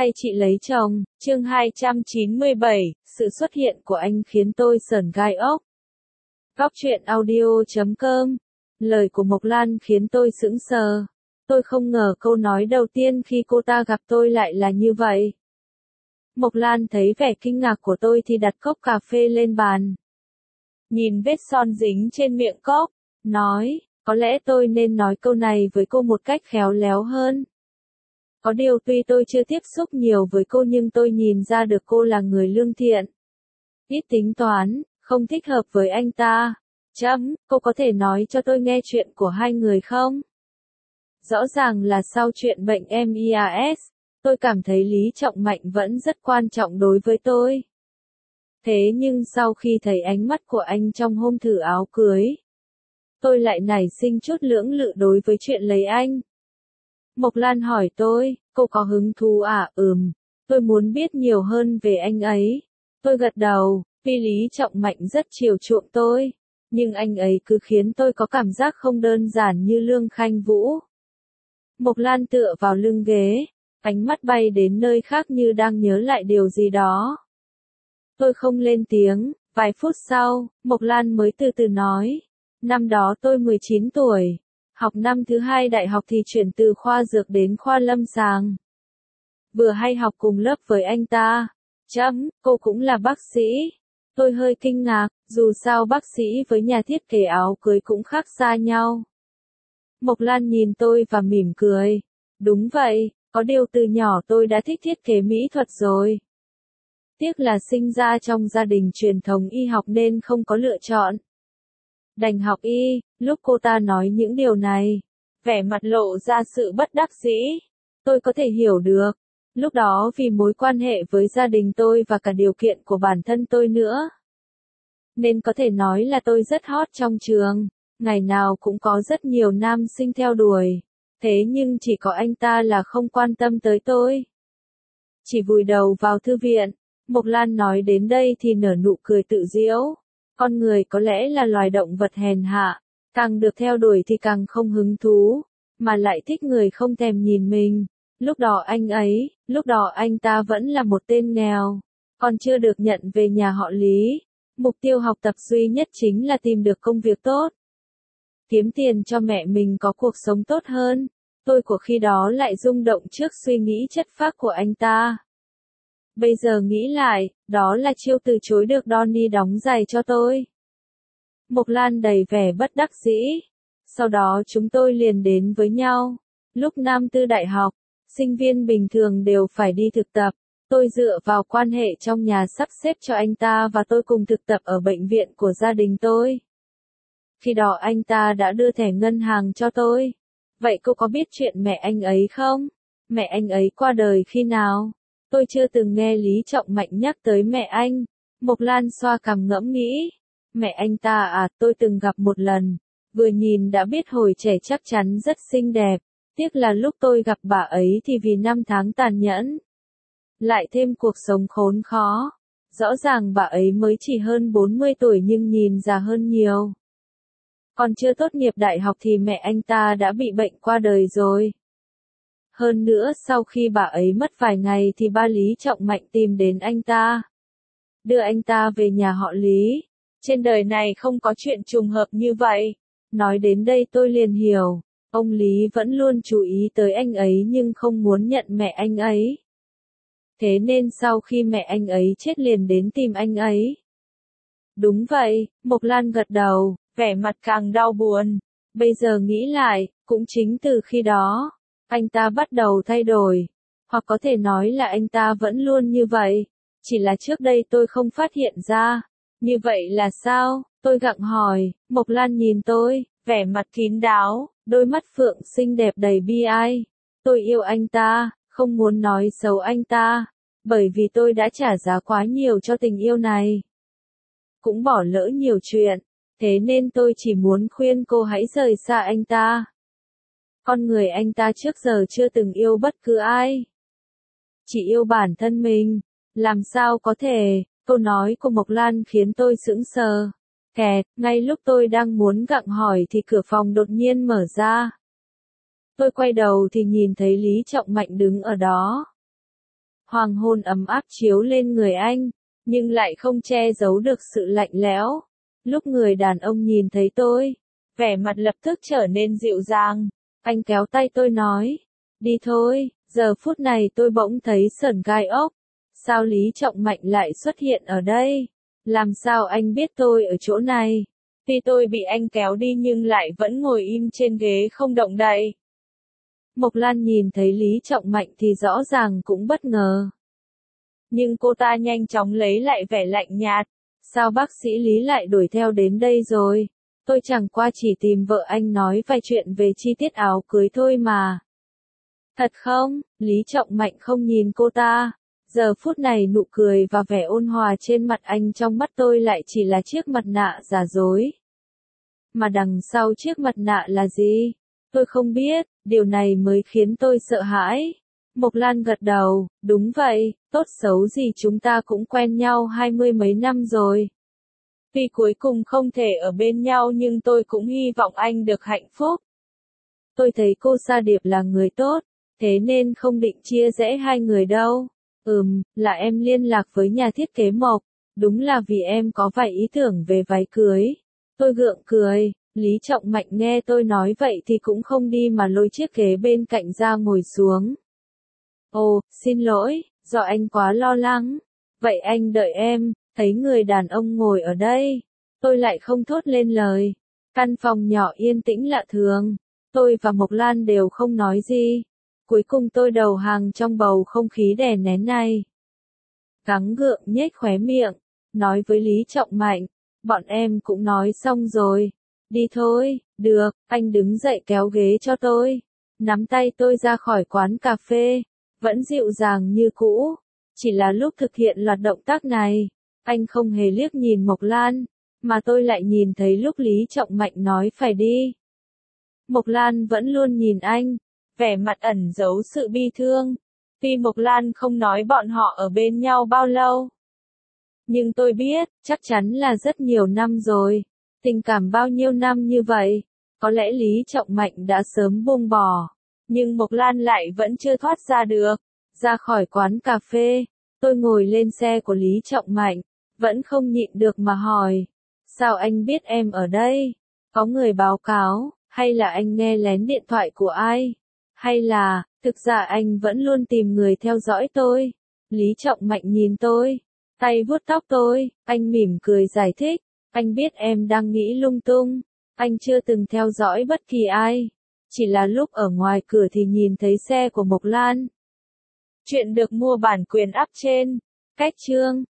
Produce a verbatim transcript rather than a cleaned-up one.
hay chị lấy chồng, chương hai trăm chín mươi bảy, sự xuất hiện của anh khiến tôi sởn gai ốc. Góc truyện audio chấm com. Lời của Mộc Lan khiến tôi sững sờ. Tôi không ngờ câu nói đầu tiên khi cô ta gặp tôi lại là như vậy. Mộc Lan thấy vẻ kinh ngạc của tôi thì đặt cốc cà phê lên bàn. Nhìn vết son dính trên miệng cốc, nói, có lẽ tôi nên nói câu này với cô một cách khéo léo hơn. Có điều tuy tôi chưa tiếp xúc nhiều với cô nhưng tôi nhìn ra được cô là người lương thiện. Ít tính toán, không thích hợp với anh ta. Chấm, cô có thể nói cho tôi nghe chuyện của hai người không? Rõ ràng là sau chuyện bệnh em i a ét, tôi cảm thấy Lý Trọng Mạnh vẫn rất quan trọng đối với tôi. Thế nhưng sau khi thấy ánh mắt của anh trong hôm thử áo cưới, tôi lại nảy sinh chút lưỡng lự đối với chuyện lấy anh. Mộc Lan hỏi tôi, cô có hứng thú à? Ừm, tôi muốn biết nhiều hơn về anh ấy. Tôi gật đầu, vì Lý Trọng Mạnh rất chiều chuộng tôi, nhưng anh ấy cứ khiến tôi có cảm giác không đơn giản như Lương Khanh Vũ. Mộc Lan tựa vào lưng ghế, ánh mắt bay đến nơi khác như đang nhớ lại điều gì đó. Tôi không lên tiếng, vài phút sau, Mộc Lan mới từ từ nói, năm đó tôi mười chín tuổi. Học năm thứ hai đại học thì chuyển từ khoa dược đến khoa lâm sàng. Vừa hay học cùng lớp với anh ta. Chấm, cô cũng là bác sĩ. Tôi hơi kinh ngạc, dù sao bác sĩ với nhà thiết kế áo cưới cũng khác xa nhau. Mộc Lan nhìn tôi và mỉm cười. Đúng vậy, có điều từ nhỏ tôi đã thích thiết kế mỹ thuật rồi. Tiếc là sinh ra trong gia đình truyền thống y học nên không có lựa chọn. Đành học y, lúc cô ta nói những điều này, vẻ mặt lộ ra sự bất đắc dĩ. Tôi có thể hiểu được. Lúc đó vì mối quan hệ với gia đình tôi và cả điều kiện của bản thân tôi nữa, nên có thể nói là tôi rất hot trong trường, ngày nào cũng có rất nhiều nam sinh theo đuổi. Thế nhưng chỉ có anh ta là không quan tâm tới tôi. Chỉ vùi đầu vào thư viện. Mộc Lan nói đến đây thì nở nụ cười tự giễu. Con người có lẽ là loài động vật hèn hạ, càng được theo đuổi thì càng không hứng thú, mà lại thích người không thèm nhìn mình. Lúc đó anh ấy, lúc đó anh ta vẫn là một tên nghèo, còn chưa được nhận về nhà họ Lý. Mục tiêu học tập duy nhất chính là tìm được công việc tốt, kiếm tiền cho mẹ mình có cuộc sống tốt hơn. Tôi của khi đó lại rung động trước suy nghĩ chất phác của anh ta. Bây giờ nghĩ lại, đó là chiêu từ chối được Donnie đóng giày cho tôi. Mộc Lan đầy vẻ bất đắc dĩ. Sau đó chúng tôi liền đến với nhau. Lúc năm tư đại học, sinh viên bình thường đều phải đi thực tập. Tôi dựa vào quan hệ trong nhà sắp xếp cho anh ta và tôi cùng thực tập ở bệnh viện của gia đình tôi. Khi đó anh ta đã đưa thẻ ngân hàng cho tôi. Vậy cô có biết chuyện mẹ anh ấy không? Mẹ anh ấy qua đời khi nào? Tôi chưa từng nghe Lý Trọng Mạnh nhắc tới mẹ anh. Mộc Lan xoa cằm ngẫm nghĩ. Mẹ anh ta à, tôi từng gặp một lần. Vừa nhìn đã biết hồi trẻ chắc chắn rất xinh đẹp. Tiếc là lúc tôi gặp bà ấy thì vì năm tháng tàn nhẫn, lại thêm cuộc sống khốn khó. Rõ ràng bà ấy mới chỉ hơn bốn mươi tuổi nhưng nhìn già hơn nhiều. Còn chưa tốt nghiệp đại học thì mẹ anh ta đã bị bệnh qua đời rồi. Hơn nữa sau khi bà ấy mất vài ngày thì ba Lý Trọng Mạnh tìm đến anh ta, đưa anh ta về nhà họ Lý. Trên đời này không có chuyện trùng hợp như vậy. Nói đến đây tôi liền hiểu, ông Lý vẫn luôn chú ý tới anh ấy nhưng không muốn nhận mẹ anh ấy. Thế nên sau khi mẹ anh ấy chết liền đến tìm anh ấy. Đúng vậy, Mộc Lan gật đầu, vẻ mặt càng đau buồn. Bây giờ nghĩ lại, cũng chính từ khi đó, anh ta bắt đầu thay đổi. Hoặc có thể nói là anh ta vẫn luôn như vậy. Chỉ là trước đây tôi không phát hiện ra. Như vậy là sao? Tôi gặng hỏi. Mộc Lan nhìn tôi, vẻ mặt kín đáo, đôi mắt phượng xinh đẹp đầy bi ai. Tôi yêu anh ta, không muốn nói xấu anh ta, bởi vì tôi đã trả giá quá nhiều cho tình yêu này, cũng bỏ lỡ nhiều chuyện. Thế nên tôi chỉ muốn khuyên cô hãy rời xa anh ta. Con người anh ta trước giờ chưa từng yêu bất cứ ai, chỉ yêu bản thân mình. Làm sao có thể? Câu nói của Mộc Lan khiến tôi sững sờ. Kẹt, ngay lúc tôi đang muốn gặng hỏi thì cửa phòng đột nhiên mở ra. Tôi quay đầu thì nhìn thấy Lý Trọng Mạnh đứng ở đó. Hoàng hôn ấm áp chiếu lên người anh, nhưng lại không che giấu được sự lạnh lẽo. Lúc người đàn ông nhìn thấy tôi, vẻ mặt lập tức trở nên dịu dàng. Anh kéo tay tôi nói, đi thôi. Giờ phút này tôi bỗng thấy sởn gai ốc. Sao Lý Trọng Mạnh lại xuất hiện ở đây? Làm sao anh biết tôi ở chỗ này? Tuy tôi bị anh kéo đi nhưng lại vẫn ngồi im trên ghế không động đậy. Mộc Lan nhìn thấy Lý Trọng Mạnh thì rõ ràng cũng bất ngờ. Nhưng cô ta nhanh chóng lấy lại vẻ lạnh nhạt. Sao bác sĩ Lý lại đuổi theo đến đây rồi? Tôi chẳng qua chỉ tìm vợ anh nói vài chuyện về chi tiết áo cưới thôi mà. Thật không? Lý Trọng Mạnh không nhìn cô ta. Giờ phút này nụ cười và vẻ ôn hòa trên mặt anh trong mắt tôi lại chỉ là chiếc mặt nạ giả dối. Mà đằng sau chiếc mặt nạ là gì? Tôi không biết, điều này mới khiến tôi sợ hãi. Mộc Lan gật đầu, đúng vậy, tốt xấu gì chúng ta cũng quen nhau hai mươi mấy năm rồi. Tuy cuối cùng không thể ở bên nhau nhưng tôi cũng hy vọng anh được hạnh phúc. Tôi thấy cô Sa Điệp là người tốt, thế nên không định chia rẽ hai người đâu. Ừm, là em liên lạc với nhà thiết kế Mộc, đúng là vì em có vài ý tưởng về váy cưới. Tôi gượng cười, Lý Trọng Mạnh nghe tôi nói vậy thì cũng không đi mà lôi chiếc ghế bên cạnh ra ngồi xuống. Ồ, xin lỗi, do anh quá lo lắng. Vậy anh đợi em. Thấy người đàn ông ngồi ở đây, tôi lại không thốt lên lời. Căn phòng nhỏ yên tĩnh lạ thường, tôi và Mộc Lan đều không nói gì. Cuối cùng tôi đầu hàng trong bầu không khí đè nén này. Gắng gượng nhếch khóe miệng, nói với Lý Trọng Mạnh, bọn em cũng nói xong rồi. Đi thôi, được, anh đứng dậy kéo ghế cho tôi. Nắm tay tôi ra khỏi quán cà phê, vẫn dịu dàng như cũ. Chỉ là lúc thực hiện loạt động tác này, anh không hề liếc nhìn Mộc Lan, mà tôi lại nhìn thấy lúc Lý Trọng Mạnh nói phải đi. Mộc Lan vẫn luôn nhìn anh, vẻ mặt ẩn giấu sự bi thương. Tuy Mộc Lan không nói bọn họ ở bên nhau bao lâu, nhưng tôi biết, chắc chắn là rất nhiều năm rồi. Tình cảm bao nhiêu năm như vậy, có lẽ Lý Trọng Mạnh đã sớm buông bỏ, nhưng Mộc Lan lại vẫn chưa thoát ra được. Ra khỏi quán cà phê, tôi ngồi lên xe của Lý Trọng Mạnh, vẫn không nhịn được mà hỏi, sao anh biết em ở đây? Có người báo cáo, hay là anh nghe lén điện thoại của ai? Hay là, thực ra anh vẫn luôn tìm người theo dõi tôi? Lý Trọng Mạnh nhìn tôi, tay vuốt tóc tôi, anh mỉm cười giải thích, anh biết em đang nghĩ lung tung, anh chưa từng theo dõi bất kỳ ai, chỉ là lúc ở ngoài cửa thì nhìn thấy xe của Mộc Lan. Chuyện được mua bản quyền up trên cách chương